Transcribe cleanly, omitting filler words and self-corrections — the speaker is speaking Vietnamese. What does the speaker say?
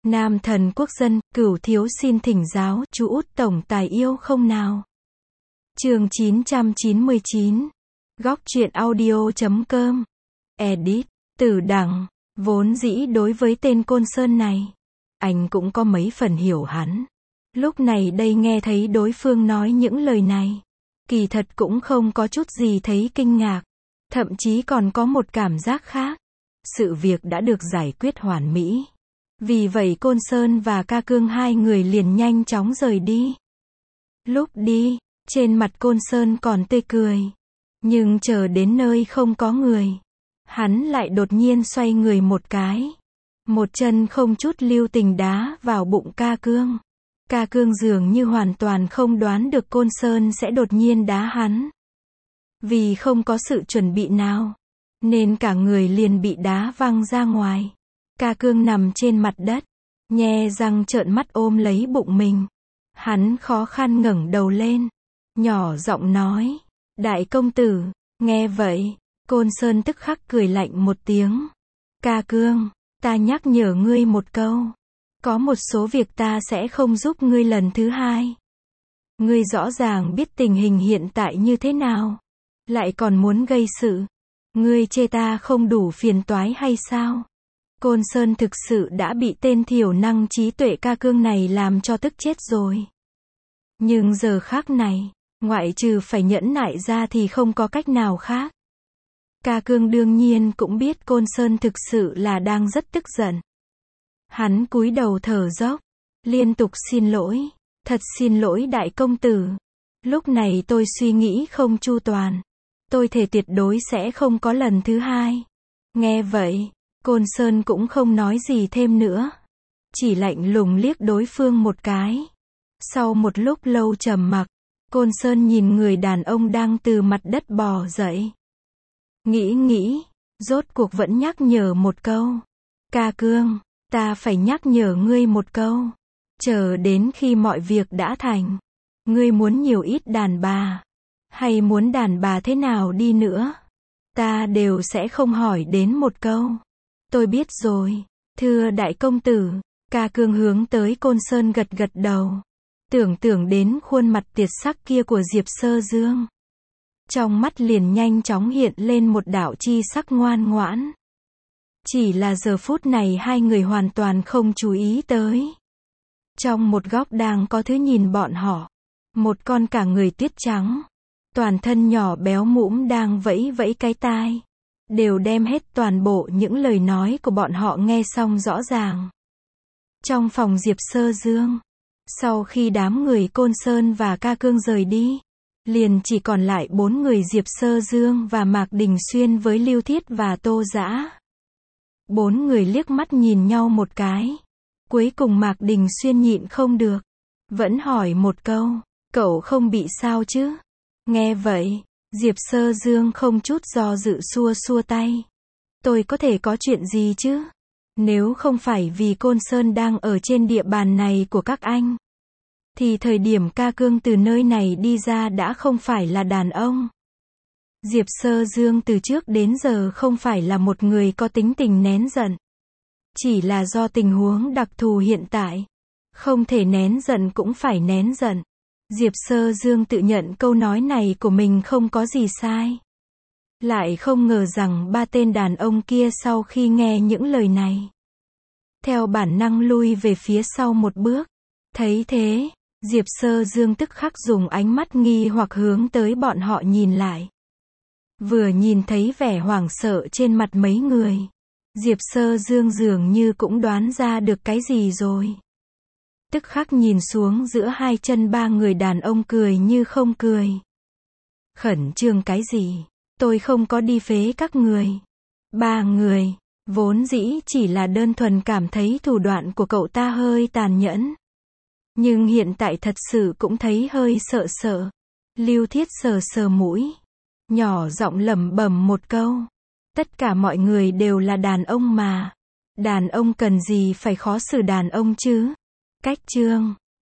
Nam thần quốc dân, Cửu thiếu xin thỉnh giáo, chú út tổng tài yêu không nào? Chương 999. Góc truyện audio.com. Edit. Tử Đằng. Vốn dĩ đối với tên Côn Sơn này, anh cũng có mấy phần hiểu hắn. Lúc này đây nghe thấy đối phương nói những lời này, kỳ thật cũng không có chút gì thấy kinh ngạc, thậm chí còn có một cảm giác khác. Sự việc đã được giải quyết hoàn mỹ. Vì vậy Côn Sơn và Ca Cương hai người liền nhanh chóng rời đi. Lúc đi, trên mặt Côn Sơn còn tươi cười. Nhưng chờ đến nơi không có người, hắn lại đột nhiên xoay người một cái. Một chân không chút lưu tình đá vào bụng Ca Cương. Ca Cương dường như hoàn toàn không đoán được Côn Sơn sẽ đột nhiên đá hắn. Vì không có sự chuẩn bị nào, nên cả người liền bị đá văng ra ngoài. Ca Cương nằm trên mặt đất, nhe răng trợn mắt ôm lấy bụng mình. Hắn khó khăn ngẩng đầu lên, nhỏ giọng nói, đại công tử. Nghe vậy, Côn Sơn tức khắc cười lạnh một tiếng. Ca Cương, ta nhắc nhở ngươi một câu. Có một số việc ta sẽ không giúp ngươi lần thứ hai. Ngươi rõ ràng biết tình hình hiện tại như thế nào, lại còn muốn gây sự. Ngươi chê ta không đủ phiền toái hay sao? Côn Sơn thực sự đã bị tên thiểu năng trí tuệ Ca Cương này làm cho tức chết rồi. Nhưng giờ khắc này, ngoại trừ phải nhẫn nại ra thì không có cách nào khác. Ca Cương đương nhiên cũng biết Côn Sơn thực sự là đang rất tức giận. Hắn cúi đầu thở dốc, liên tục xin lỗi. Thật xin lỗi đại công tử. Lúc này tôi suy nghĩ không chu toàn. Tôi thề tuyệt đối sẽ không có lần thứ hai. Nghe vậy, Côn Sơn cũng không nói gì thêm nữa. Chỉ lạnh lùng liếc đối phương một cái. Sau một lúc lâu trầm mặc, Côn Sơn nhìn người đàn ông đang từ mặt đất bò dậy. Nghĩ, rốt cuộc vẫn nhắc nhở một câu. Ca Cương, ta phải nhắc nhở ngươi một câu. Chờ đến khi mọi việc đã thành, ngươi muốn nhiều ít đàn bà, hay muốn đàn bà thế nào đi nữa, ta đều sẽ không hỏi đến một câu. Tôi biết rồi, thưa đại công tử. Ca Cương hướng tới Côn Sơn gật gật đầu. Tưởng đến khuôn mặt tiệt sắc kia của Diệp Sơ Dương, trong mắt liền nhanh chóng hiện lên một đạo chi sắc ngoan ngoãn. Chỉ là giờ phút này hai người hoàn toàn không chú ý tới. Trong một góc đang có thứ nhìn bọn họ. Một con cả người tuyết trắng, toàn thân nhỏ béo mũm đang vẫy vẫy cái tai. Đều đem hết toàn bộ những lời nói của bọn họ nghe xong rõ ràng. Trong phòng Diệp Sơ Dương, sau khi đám người Côn Sơn và Ca Cương rời đi, liền chỉ còn lại 4 người Diệp Sơ Dương và Mạc Đình Xuyên với Lưu Thiết và Tô Dã. 4 người liếc mắt nhìn nhau một cái. Cuối cùng Mạc Đình Xuyên nhịn không được, vẫn hỏi một câu, cậu không bị sao chứ? Nghe vậy, Diệp Sơ Dương không chút do dự xua xua tay. Tôi có thể có chuyện gì chứ? Nếu không phải vì Côn Sơn đang ở trên địa bàn này của các anh, thì thời điểm Ca Cương từ nơi này đi ra đã không phải là đàn ông. Diệp Sơ Dương từ trước đến giờ không phải là một người có tính tình nén giận. Chỉ là do tình huống đặc thù hiện tại, không thể nén giận cũng phải nén giận. Diệp Sơ Dương tự nhận câu nói này của mình không có gì sai. Lại không ngờ rằng ba tên đàn ông kia sau khi nghe những lời này, theo bản năng lui về phía sau một bước. Thấy thế, Diệp Sơ Dương tức khắc dùng ánh mắt nghi hoặc hướng tới bọn họ nhìn lại. Vừa nhìn thấy vẻ hoảng sợ trên mặt mấy người, Diệp Sơ Dương dường như cũng đoán ra được cái gì rồi. Tức khắc nhìn xuống giữa hai chân ba người đàn ông cười như không cười. Khẩn trương cái gì? Tôi không có đi phế các người. Ba người, vốn dĩ chỉ là đơn thuần cảm thấy thủ đoạn của cậu ta hơi tàn nhẫn. Nhưng hiện tại thật sự cũng thấy hơi sợ sợ. Lưu Thiết sờ sờ mũi, nhỏ giọng lẩm bẩm một câu. Tất cả mọi người đều là đàn ông mà. Đàn ông cần gì phải khó xử đàn ông chứ? Cách chương